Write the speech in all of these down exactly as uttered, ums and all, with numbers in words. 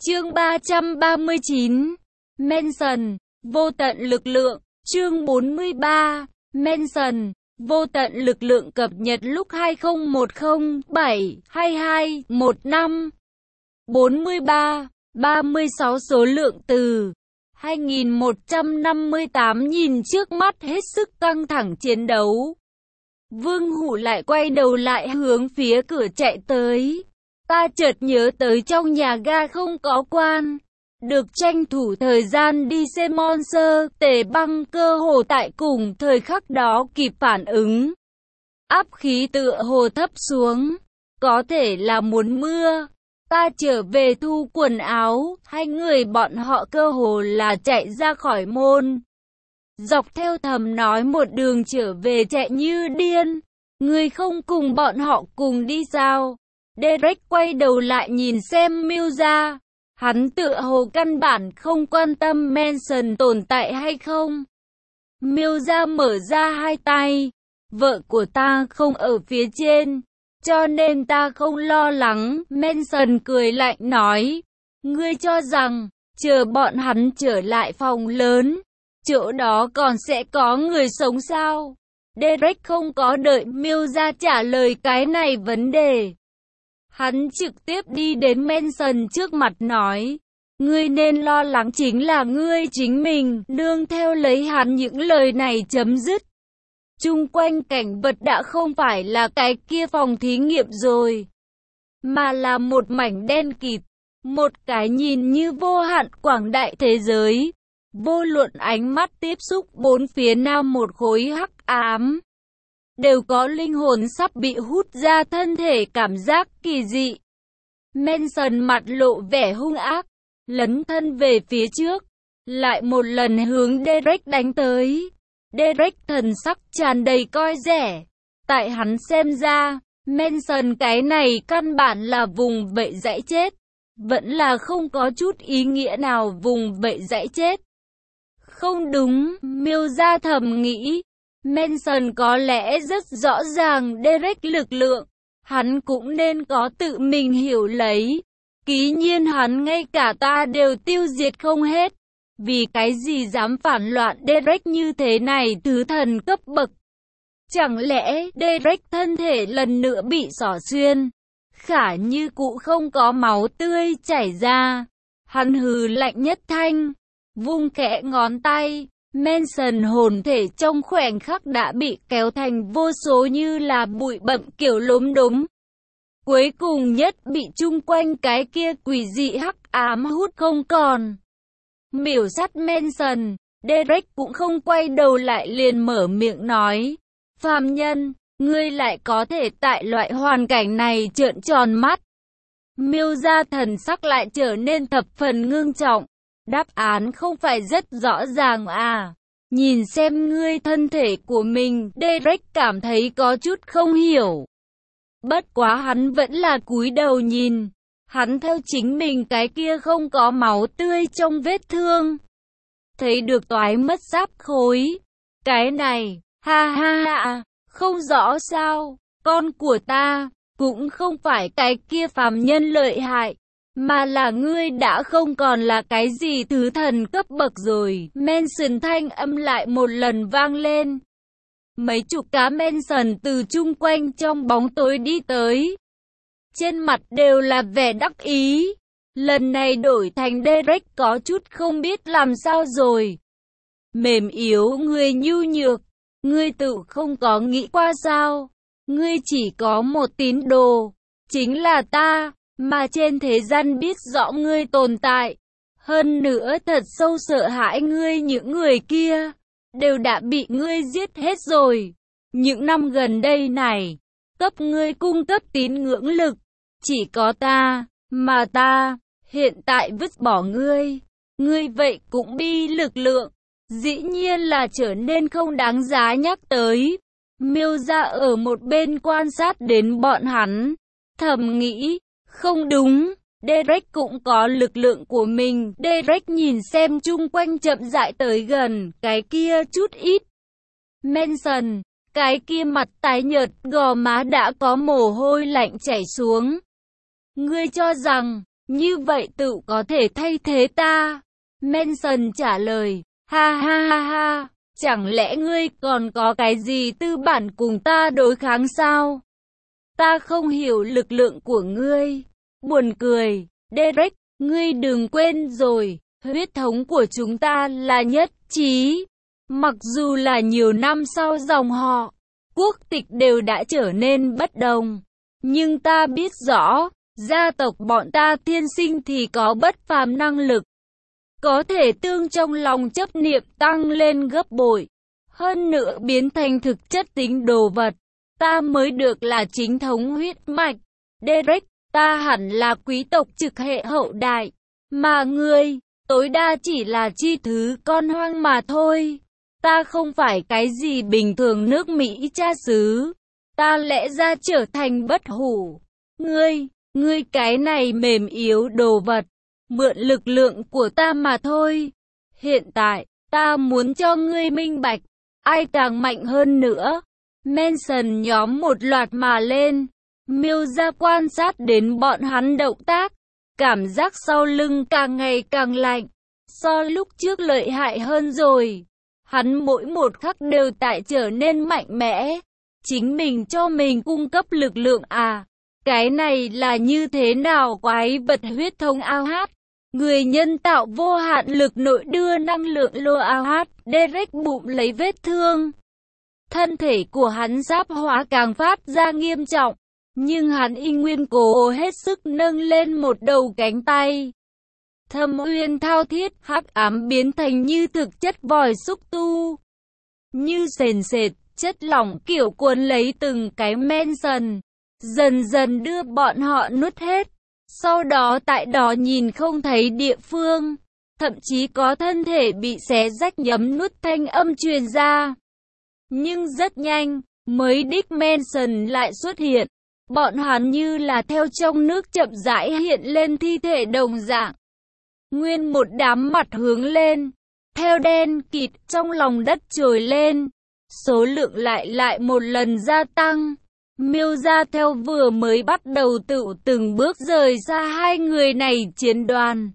Chương ba trăm ba mươi chín. Manson, vô tận lực lượng. Chương bốn mươi ba. Manson, vô tận lực lượng cập nhật lúc hai không một không bảy hai hai một năm. bốn mươi ba, ba mươi sáu số lượng từ. hai nghìn một trăm năm mươi tám nhìn trước mắt hết sức căng thẳng chiến đấu. Vương Hủ lại quay đầu lại hướng phía cửa chạy tới. Ta chợt nhớ tới trong nhà ga không có quan. Được tranh thủ thời gian đi xem Monster, Tề Băng cơ hồ tại cùng thời khắc đó kịp phản ứng. Áp khí tựa hồ thấp xuống. Có thể là muốn mưa. Ta trở về thu quần áo, hai người bọn họ cơ hồ là chạy ra khỏi môn. Dọc theo thầm nói một đường trở về chạy như điên. Người không cùng bọn họ cùng đi sao? Derek quay đầu lại nhìn xem Milza. Hắn tựa hồ căn bản không quan tâm Manson tồn tại hay không. Milza mở ra hai tay. Vợ của ta không ở phía trên, cho nên ta không lo lắng. Manson cười lạnh nói. Ngươi cho rằng, chờ bọn hắn trở lại phòng lớn, chỗ đó còn sẽ có người sống sao? Derek không có đợi Milza trả lời cái này vấn đề. Hắn trực tiếp đi đến Manson trước mặt nói. Ngươi nên lo lắng chính là ngươi chính mình. Nương theo lấy hắn những lời này chấm dứt. Chung quanh cảnh vật đã không phải là cái kia phòng thí nghiệm rồi, mà là một mảnh đen kịt. Một cái nhìn như vô hạn quảng đại thế giới. Vô luận ánh mắt tiếp xúc bốn phía nam một khối hắc ám. Đều có linh hồn sắp bị hút ra thân thể cảm giác kỳ dị. Manson mặt lộ vẻ hung ác, lấn thân về phía trước, lại một lần hướng Derek đánh tới. Derek thần sắc tràn đầy coi rẻ. Tại hắn xem ra, Manson cái này căn bản là vùng vẫy dãy chết. Vẫn là không có chút ý nghĩa nào vùng vẫy dãy chết. Không đúng, Milza thầm nghĩ. Manson có lẽ rất rõ ràng Derek lực lượng. Hắn cũng nên có tự mình hiểu lấy. Ký nhiên hắn ngay cả ta đều tiêu diệt không hết. Vì cái gì dám phản loạn Derek như thế này thứ thần cấp bậc? Chẳng lẽ Derek thân thể lần nữa bị xỏ xuyên? Khả như cụ không có máu tươi chảy ra. Hắn hừ lạnh nhất thanh, vung khẽ ngón tay. Manson hồn thể trong khoảnh khắc đã bị kéo thành vô số như là bụi bặm kiểu lốm đốm. Cuối cùng nhất bị chung quanh cái kia quỷ dị hắc ám hút không còn. Miểu sát Manson, Derek cũng không quay đầu lại liền mở miệng nói. Phàm nhân, ngươi lại có thể tại loại hoàn cảnh này trợn tròn mắt. Milza thần sắc lại trở nên thập phần ngưng trọng. Đáp án không phải rất rõ ràng à? Nhìn xem ngươi thân thể của mình, Derek cảm thấy có chút không hiểu. Bất quá hắn vẫn là cúi đầu nhìn. Hắn theo chính mình cái kia không có máu tươi trong vết thương. Thấy được toái mất giáp khối. Cái này, ha ha ha, không rõ sao, con của ta, cũng không phải cái kia phàm nhân lợi hại. Mà là ngươi đã không còn là cái gì thứ thần cấp bậc rồi. Manson thanh âm lại một lần vang lên. Mấy chục cá Manson từ chung quanh trong bóng tối đi tới. Trên mặt đều là vẻ đắc ý. Lần này đổi thành Derek có chút không biết làm sao rồi. Mềm yếu ngươi nhu nhược. Ngươi tự không có nghĩ qua sao. Ngươi chỉ có một tín đồ. Chính là ta. Mà trên thế gian biết rõ ngươi tồn tại. Hơn nữa thật sâu sợ hãi ngươi những người kia. Đều đã bị ngươi giết hết rồi. Những năm gần đây này. Cấp ngươi cung cấp tín ngưỡng lực. Chỉ có ta. Mà ta. Hiện tại vứt bỏ ngươi. Ngươi vậy cũng bi lực lượng. Dĩ nhiên là trở nên không đáng giá nhắc tới. Milza ở một bên quan sát đến bọn hắn. Thầm nghĩ. Không đúng, Derek cũng có lực lượng của mình. Derek nhìn xem chung quanh chậm rãi tới gần, cái kia chút ít. Manson, cái kia mặt tái nhợt, gò má đã có mồ hôi lạnh chảy xuống. Ngươi cho rằng, Như vậy tự có thể thay thế ta. Manson trả lời, ha ha ha ha, chẳng lẽ ngươi còn có cái gì tư bản cùng ta đối kháng sao? Ta không hiểu lực lượng của ngươi. Buồn cười, Derek, ngươi đừng quên rồi, huyết thống của chúng ta là nhất trí. Mặc dù là nhiều năm sau dòng họ, quốc tịch đều đã trở nên bất đồng. Nhưng ta biết rõ, gia tộc bọn ta tiên sinh thì có bất phàm năng lực. Có thể tương trong lòng chấp niệm tăng lên gấp bội. Hơn nữa biến thành thực chất tính đồ vật. Ta mới được là chính thống huyết mạch. Derek, ta hẳn là quý tộc trực hệ hậu đại. Mà ngươi, tối đa chỉ là chi thứ con hoang mà thôi. Ta không phải cái gì bình thường nước Mỹ cha xứ. Ta lẽ ra trở thành bất hủ. Ngươi, ngươi cái này mềm yếu đồ vật. Mượn lực lượng của ta mà thôi. Hiện tại, ta muốn cho ngươi minh bạch. Ai càng mạnh hơn nữa. Manson nhóm một loạt mà lên. Miêu ra quan sát đến bọn hắn động tác. Cảm giác sau lưng càng ngày càng lạnh. So lúc trước lợi hại hơn rồi. Hắn mỗi một khắc đều tại trở nên mạnh mẽ. Chính mình cho mình cung cấp lực lượng à. Cái này là như thế nào quái vật huyết thống a hát. Người nhân tạo vô hạn lực nội đưa năng lượng lô a hát. Derek bụng lấy vết thương. Thân thể của hắn giáp hóa càng phát ra nghiêm trọng. Nhưng hắn y nguyên cố hết sức nâng lên một đầu cánh tay. Thâm uyên thao thiết, hắc ám biến thành như thực chất vòi xúc tu. Như sền sệt, chất lỏng kiểu cuốn lấy từng cái Manson. Dần dần đưa bọn họ nuốt hết. Sau đó tại đó nhìn không thấy địa phương. Thậm chí có thân thể bị xé rách nhấm nuốt thanh âm truyền ra. Nhưng rất nhanh, mấy đích Manson lại xuất hiện. Bọn hắn như là theo trong nước chậm rãi hiện lên thi thể đồng dạng. Nguyên một đám mặt hướng lên. Theo đen kịt trong lòng đất trồi lên. Số lượng lại lại một lần gia tăng. Miêu ra theo vừa mới bắt đầu tự từng bước rời xa hai người này chiến đoàn.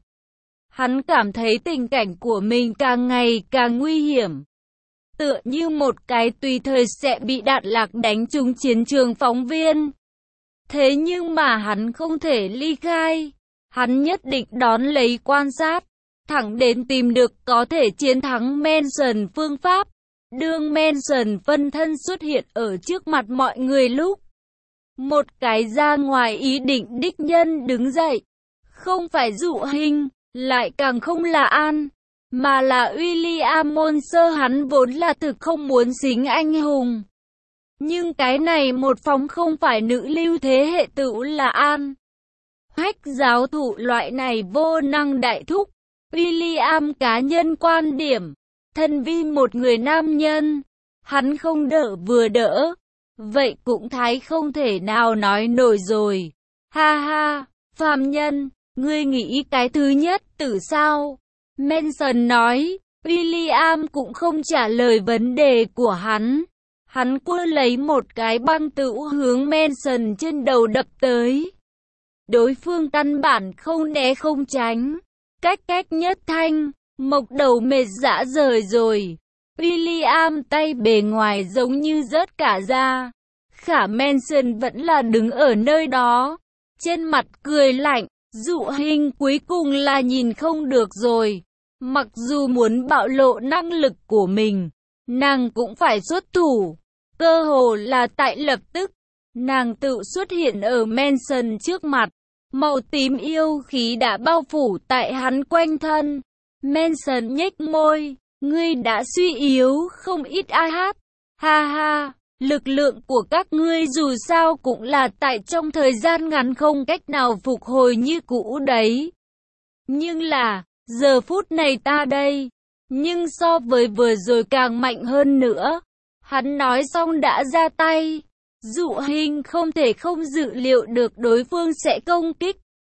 Hắn cảm thấy tình cảnh của mình càng ngày càng nguy hiểm. Tựa như một cái tùy thời sẽ bị đạn lạc đánh trúng chiến trường phóng viên. Thế nhưng mà hắn không thể ly khai. Hắn nhất định đón lấy quan sát. Thẳng đến tìm được có thể chiến thắng Manson phương pháp. Đương Manson phân thân xuất hiện ở trước mặt mọi người lúc. Một cái ra ngoài ý định đích nhân đứng dậy. Không phải dụ hình, lại càng không là An. Mà là William Monster, hắn vốn là thực không muốn xính anh hùng. Nhưng cái này một phóng không phải nữ lưu thế hệ tựu là An. Hách giáo thụ loại này vô năng đại thúc. William cá nhân quan điểm. Thân vi một người nam nhân. Hắn không đỡ vừa đỡ. Vậy cũng thái không thể nào nói nổi rồi. Ha ha, phàm nhân, ngươi nghĩ cái thứ nhất tử sao? Manson nói. William cũng không trả lời vấn đề của hắn. Hắn quơ lấy một cái băng tửu hướng Manson trên đầu đập tới. Đối phương căn bản không né không tránh. Cách cách nhất thanh, mộc đầu mệt rã rời rồi. William tay bề ngoài giống như rớt cả ra. Khả Manson vẫn là đứng ở nơi đó. Trên mặt cười lạnh, dụ hình cuối cùng là nhìn không được rồi. Mặc dù muốn bạo lộ năng lực của mình, nàng cũng phải xuất thủ. Cơ hồ là tại lập tức, nàng tự xuất hiện ở Manson trước mặt. Màu tím yêu khí đã bao phủ tại hắn quanh thân. Manson nhếch môi, ngươi đã suy yếu không ít a hát. Ha ha, lực lượng của các ngươi dù sao cũng là tại trong thời gian ngắn không cách nào phục hồi như cũ đấy. Nhưng là, giờ phút này ta đây, nhưng so với vừa rồi càng mạnh hơn nữa. Hắn nói xong đã ra tay. Dụ hình không thể không dự liệu được đối phương sẽ công kích.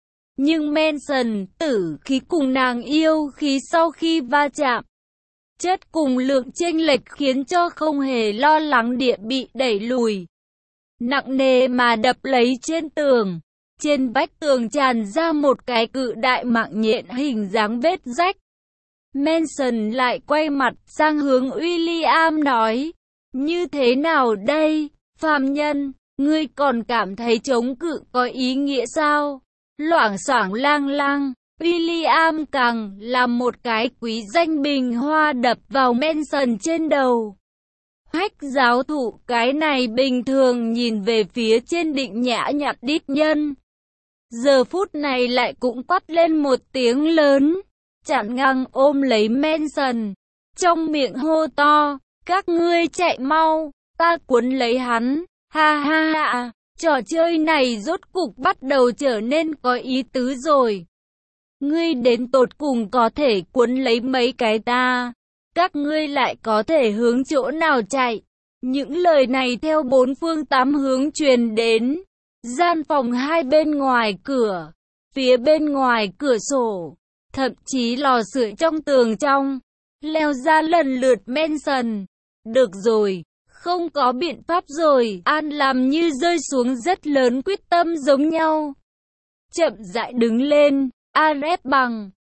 Nhưng Manson tử khí cùng nàng yêu khí sau khi va chạm. Chất cùng lượng chênh lệch khiến cho không hề lo lắng địa bị đẩy lùi. Nặng nề mà đập lấy trên tường. Trên vách tường tràn ra một cái cự đại mạng nhện hình dáng vết rách. Manson lại quay mặt sang hướng William nói, như thế nào đây, phàm nhân, ngươi còn cảm thấy chống cự có ý nghĩa sao? Loảng xoảng lang lang, William càng làm một cái quý danh bình hoa đập vào Manson trên đầu. Hách giáo thụ cái này bình thường nhìn về phía trên định nhã nhặn đít nhân. Giờ phút này lại cũng quát lên một tiếng lớn, chặn ngang ôm lấy Manson, trong miệng hô to, các ngươi chạy mau, ta cuốn lấy hắn, ha ha ha, trò chơi này rốt cục bắt đầu trở nên có ý tứ rồi. Ngươi đến tột cùng có thể cuốn lấy mấy cái ta, các ngươi lại có thể hướng chỗ nào chạy. Những lời này theo bốn phương tám hướng truyền đến. Gian phòng hai bên ngoài cửa, phía bên ngoài cửa sổ, thậm chí lò sưởi trong tường trong, leo ra lần lượt Manson. Được rồi, không có biện pháp rồi, An làm như rơi xuống rất lớn quyết tâm giống nhau. Chậm rãi đứng lên, An ép bằng